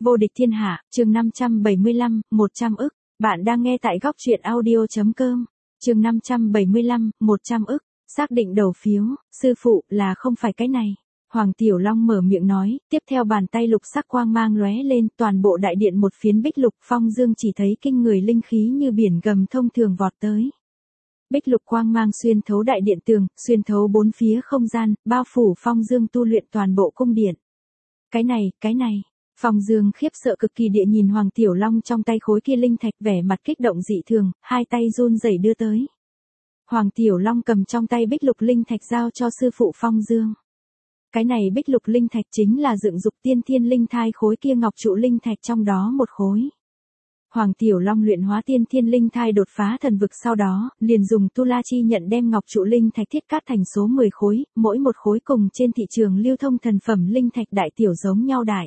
Vô địch thiên hạ, chương 575, 100 ức. Bạn đang nghe tại góc truyện audio.com. Chương 575, 100 ức. Xác định đầu phiếu, sư phụ là không phải cái này. Hoàng Tiểu Long mở miệng nói, tiếp theo bàn tay lục sắc quang mang lóe lên, toàn bộ đại điện một phiến bích lục, Phong Dương chỉ thấy kinh người linh khí như biển gầm thông thường vọt tới. Bích lục quang mang xuyên thấu đại điện tường, xuyên thấu bốn phía không gian, bao phủ Phong Dương tu luyện toàn bộ cung điện. Cái này. Phong Dương khiếp sợ cực kỳ địa nhìn Hoàng Tiểu Long trong tay khối kia linh thạch, vẻ mặt kích động dị thường, hai tay run rẩy đưa tới. Hoàng Tiểu Long cầm trong tay bích lục linh thạch giao cho sư phụ Phong Dương. Cái này bích lục linh thạch chính là dựng dục tiên thiên linh thai khối kia ngọc trụ linh thạch trong đó một khối. Hoàng Tiểu Long luyện hóa tiên thiên linh thai đột phá thần vực sau đó, liền dùng tu la chi nhận đem ngọc trụ linh thạch thiết cắt thành số 10 khối, mỗi một khối cùng trên thị trường lưu thông thần phẩm linh thạch đại tiểu giống nhau đại.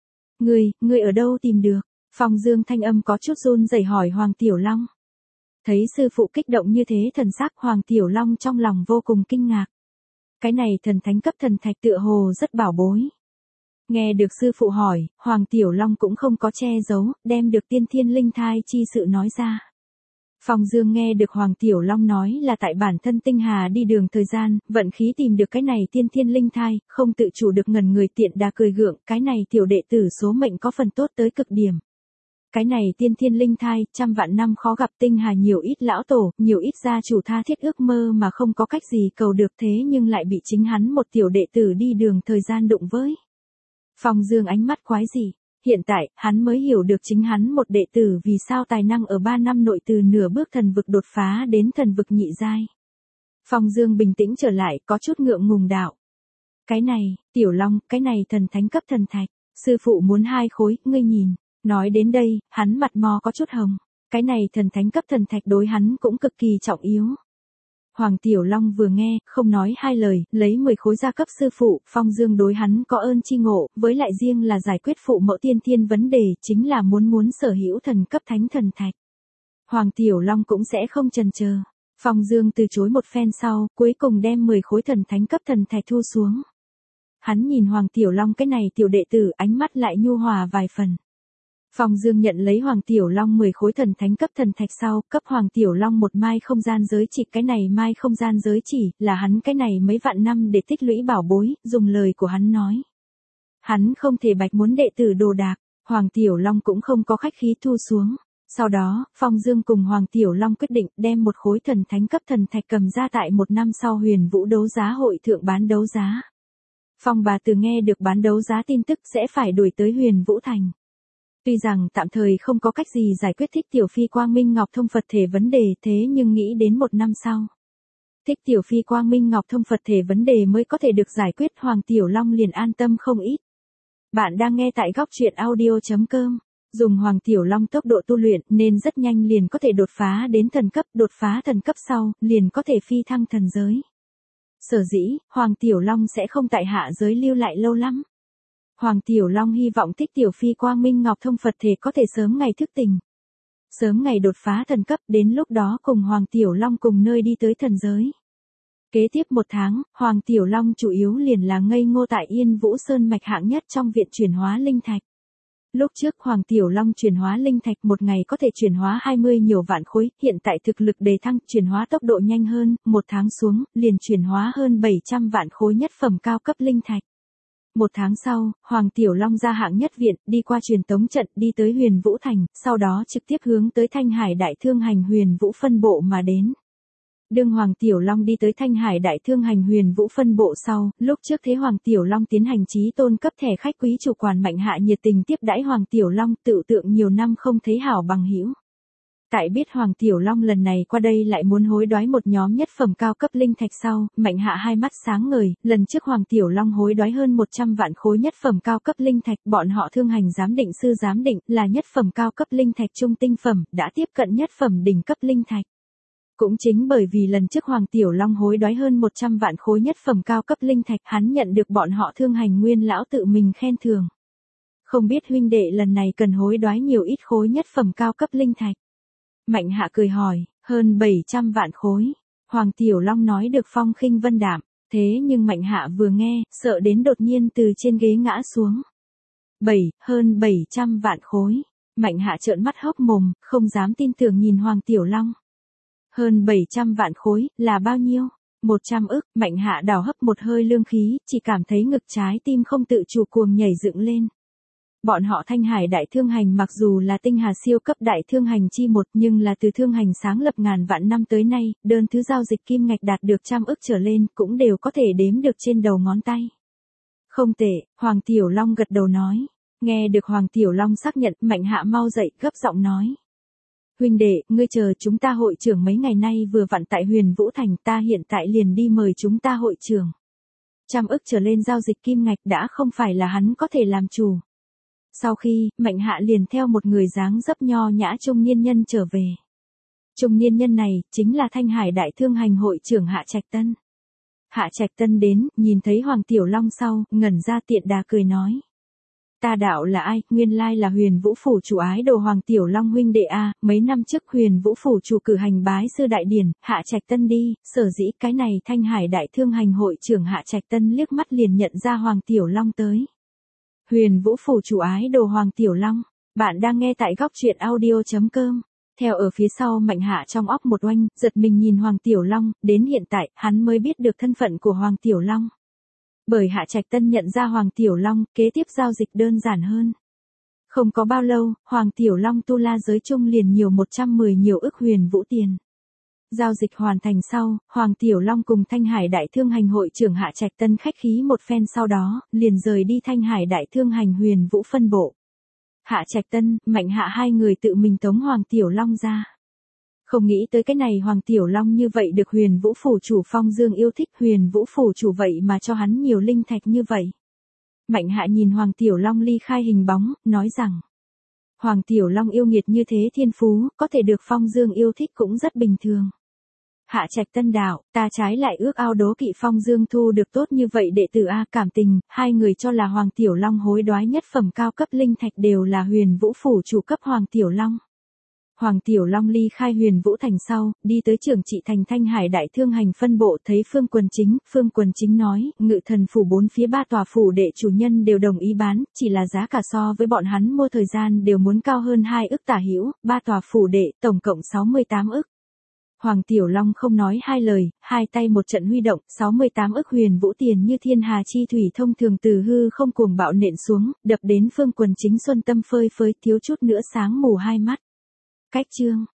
Ngươi ở đâu tìm được? Phong Dương thanh âm có chút run rẩy hỏi Hoàng Tiểu Long. Thấy sư phụ kích động như thế thần sắc, Hoàng Tiểu Long trong lòng vô cùng kinh ngạc. Cái này thần thánh cấp thần thạch tựa hồ rất bảo bối. Nghe được sư phụ hỏi, Hoàng Tiểu Long cũng không có che giấu, đem được tiên thiên linh thai chi sự nói ra. Phong Dương nghe được Hoàng Tiểu Long nói là tại bản thân tinh hà đi đường thời gian, vận khí tìm được cái này tiên thiên linh thai, không tự chủ được ngần người tiện đà cười gượng, cái này tiểu đệ tử số mệnh có phần tốt tới cực điểm. Cái này tiên thiên linh thai, trăm vạn năm khó gặp, tinh hà nhiều ít lão tổ, nhiều ít gia chủ tha thiết ước mơ mà không có cách gì cầu được, thế nhưng lại bị chính hắn một tiểu đệ tử đi đường thời gian đụng với. Phong Dương ánh mắt quái dị, hiện tại, hắn mới hiểu được chính hắn một đệ tử vì sao tài năng ở 3 năm nội từ nửa bước thần vực đột phá đến thần vực nhị giai. Phong Dương bình tĩnh trở lại, có chút ngượng ngùng đạo. Cái này, Tiểu Long, cái này thần thánh cấp thần thạch, sư phụ muốn 2 khối, ngươi nhìn. Nói đến đây, hắn mặt mò có chút hồng. Cái này thần thánh cấp thần thạch đối hắn cũng cực kỳ trọng yếu. Hoàng Tiểu Long vừa nghe, không nói hai lời, lấy 10 khối ra cấp sư phụ, Phong Dương đối hắn có ơn chi ngộ, với lại riêng là giải quyết phụ mẫu tiên thiên vấn đề, chính là muốn sở hữu thần cấp thánh thần thạch. Hoàng Tiểu Long cũng sẽ không chần chờ. Phong Dương từ chối một phen sau, cuối cùng đem 10 khối thần thánh cấp thần thạch thu xuống. Hắn nhìn Hoàng Tiểu Long cái này tiểu đệ tử, ánh mắt lại nhu hòa vài phần. Phong Dương nhận lấy Hoàng Tiểu Long 10 khối thần thánh cấp thần thạch sau, cấp Hoàng Tiểu Long một mai không gian giới chỉ, cái này mai không gian giới chỉ, là hắn cái này mấy vạn năm để tích lũy bảo bối, dùng lời của hắn nói. Hắn không thể bạch muốn đệ tử đồ đạc, Hoàng Tiểu Long cũng không có khách khí thu xuống. Sau đó, Phong Dương cùng Hoàng Tiểu Long quyết định đem một khối thần thánh cấp thần thạch cầm ra tại 1 năm sau Huyền Vũ đấu giá hội thượng bán đấu giá. Phong bà từ nghe được bán đấu giá tin tức sẽ phải đuổi tới Huyền Vũ Thành. Tuy rằng tạm thời không có cách gì giải quyết Thích Tiểu Phi Quang Minh Ngọc Thông Phật Thể vấn đề, thế nhưng nghĩ đến 1 năm sau, Thích Tiểu Phi Quang Minh Ngọc Thông Phật Thể vấn đề mới có thể được giải quyết, Hoàng Tiểu Long liền an tâm không ít. Bạn đang nghe tại góc truyện audio.com. Dùng Hoàng Tiểu Long tốc độ tu luyện nên rất nhanh liền có thể đột phá đến thần cấp, đột phá thần cấp sau, liền có thể phi thăng thần giới. Sở dĩ, Hoàng Tiểu Long sẽ không tại hạ giới lưu lại lâu lắm. Hoàng Tiểu Long hy vọng Thích Tiểu Phi Quang Minh Ngọc Thông Phật Thể có thể sớm ngày thức tỉnh. Sớm ngày đột phá thần cấp, đến lúc đó cùng Hoàng Tiểu Long cùng nơi đi tới thần giới. Kế tiếp 1 tháng, Hoàng Tiểu Long chủ yếu liền là ngây ngô tại Yên Vũ Sơn mạch hạng nhất trong viện chuyển hóa linh thạch. Lúc trước Hoàng Tiểu Long chuyển hóa linh thạch một ngày có thể chuyển hóa 20 nhiều vạn khối, hiện tại thực lực đề thăng, chuyển hóa tốc độ nhanh hơn, 1 tháng xuống, liền chuyển hóa hơn 700 vạn khối nhất phẩm cao cấp linh thạch. 1 tháng sau, Hoàng Tiểu Long ra hạng nhất viện, đi qua truyền tống trận, đi tới Huyền Vũ Thành, sau đó trực tiếp hướng tới Thanh Hải Đại Thương Hành Huyền Vũ phân bộ mà đến. Đương Hoàng Tiểu Long đi tới Thanh Hải Đại Thương Hành Huyền Vũ phân bộ sau, lúc trước thế Hoàng Tiểu Long tiến hành chí tôn cấp thẻ khách quý chủ quản Mạnh Hạ nhiệt tình tiếp đãi Hoàng Tiểu Long, tự tượng nhiều năm không thấy hảo bằng hữu. Tại biết Hoàng Tiểu Long lần này qua đây lại muốn hối đoái một nhóm nhất phẩm cao cấp linh thạch sau, Mạnh Hạ hai mắt sáng ngời, lần trước Hoàng Tiểu Long hối đoái hơn 100 vạn khối nhất phẩm cao cấp linh thạch, bọn họ thương hành giám định sư giám định là nhất phẩm cao cấp linh thạch trung tinh phẩm, đã tiếp cận nhất phẩm đỉnh cấp linh thạch. Cũng chính bởi vì lần trước Hoàng Tiểu Long hối đoái hơn 100 vạn khối nhất phẩm cao cấp linh thạch, hắn nhận được bọn họ thương hành nguyên lão tự mình khen thưởng. Không biết huynh đệ lần này cần hối đoái nhiều ít khối nhất phẩm cao cấp linh thạch. Mạnh Hạ cười hỏi, hơn 700 vạn khối. Hoàng Tiểu Long nói được phong khinh vân đạm, thế nhưng Mạnh Hạ vừa nghe, sợ đến đột nhiên từ trên ghế ngã xuống. hơn 700 vạn khối. Mạnh Hạ trợn mắt hốc mồm, không dám tin tưởng nhìn Hoàng Tiểu Long. Hơn 700 vạn khối, là bao nhiêu? 100 ức, Mạnh Hạ đào hấp một hơi lương khí, chỉ cảm thấy ngực trái tim không tự chủ cuồng nhảy dựng lên. Bọn họ Thanh Hải Đại Thương Hành mặc dù là tinh hà siêu cấp đại thương hành chi một nhưng là từ thương hành sáng lập ngàn vạn năm tới nay, đơn thứ giao dịch kim ngạch đạt được 100 ức trở lên cũng đều có thể đếm được trên đầu ngón tay. Không tệ, Hoàng Tiểu Long gật đầu nói. Nghe được Hoàng Tiểu Long xác nhận, Mạnh Hạ mau dậy gấp giọng nói. Huynh đệ, ngươi chờ chúng ta hội trưởng mấy ngày nay vừa vặn tại Huyền Vũ Thành, ta hiện tại liền đi mời chúng ta hội trưởng. 100 ức trở lên giao dịch kim ngạch đã không phải là hắn có thể làm chủ. Sau khi, Mạnh Hạ liền theo một người dáng dấp nho nhã trung niên nhân trở về. Trung niên nhân này, chính là Thanh Hải Đại Thương Hành hội trưởng Hạ Trạch Tân. Hạ Trạch Tân đến, nhìn thấy Hoàng Tiểu Long sau, ngẩn ra tiện đà cười nói. Ta đạo là ai, nguyên lai là Huyền Vũ Phủ chủ ái đồ Hoàng Tiểu Long huynh đệ a. Mấy năm trước Huyền Vũ Phủ chủ cử hành bái sư đại điển, Hạ Trạch Tân đi, sở dĩ cái này Thanh Hải Đại Thương Hành hội trưởng Hạ Trạch Tân liếc mắt liền nhận ra Hoàng Tiểu Long tới. Huyền Vũ Phủ chủ ái đồ Hoàng Tiểu Long, bạn đang nghe tại góc truyện audio.com. Theo ở phía sau Mạnh Hạ trong óc một oanh, giật mình nhìn Hoàng Tiểu Long, đến hiện tại, hắn mới biết được thân phận của Hoàng Tiểu Long. Bởi Hạ Trạch Tân nhận ra Hoàng Tiểu Long, kế tiếp giao dịch đơn giản hơn. Không có bao lâu, Hoàng Tiểu Long tu la giới chung liền nhiều 110 nhiều ức huyền vũ tiền. Giao dịch hoàn thành sau, Hoàng Tiểu Long cùng Thanh Hải Đại Thương Hành hội trưởng Hạ Trạch Tân khách khí một phen sau đó, liền rời đi Thanh Hải Đại Thương Hành Huyền Vũ phân bộ. Hạ Trạch Tân, Mạnh Hạ hai người tự mình tống Hoàng Tiểu Long ra. Không nghĩ tới cái này Hoàng Tiểu Long như vậy được Huyền Vũ Phủ chủ Phong Dương yêu thích, Huyền Vũ Phủ chủ vậy mà cho hắn nhiều linh thạch như vậy. Mạnh Hạ nhìn Hoàng Tiểu Long ly khai hình bóng, nói rằng. Hoàng Tiểu Long yêu nghiệt như thế thiên phú, có thể được Phong Dương yêu thích cũng rất bình thường. Hạ Trạch Tân đạo, ta trái lại ước ao đố kỵ Phong Dương thu được tốt như vậy đệ tử A. Cảm tình, hai người cho là Hoàng Tiểu Long hối đoái nhất phẩm cao cấp linh thạch đều là Huyền Vũ Phủ chủ cấp Hoàng Tiểu Long. Hoàng Tiểu Long ly khai Huyền Vũ Thành sau, đi tới Trưởng Trị Thành Thanh Hải Đại Thương Hành phân bộ thấy Phương Quần Chính nói, Ngự Thần Phủ 4 phía 3 tòa phủ đệ chủ nhân đều đồng ý bán, chỉ là giá cả so với bọn hắn mua thời gian đều muốn cao hơn 2 ức tả hữu, 3 tòa phủ đệ, tổng cộng 68 ức. Hoàng Tiểu Long không nói hai lời, hai tay một trận huy động, 68 ức huyền vũ tiền như thiên hà chi thủy thông thường từ hư không cuồng bạo nện xuống, đập đến Phương Quần Chính xuân tâm phơi phới thiếu chút nữa sáng mù hai mắt. Cách chương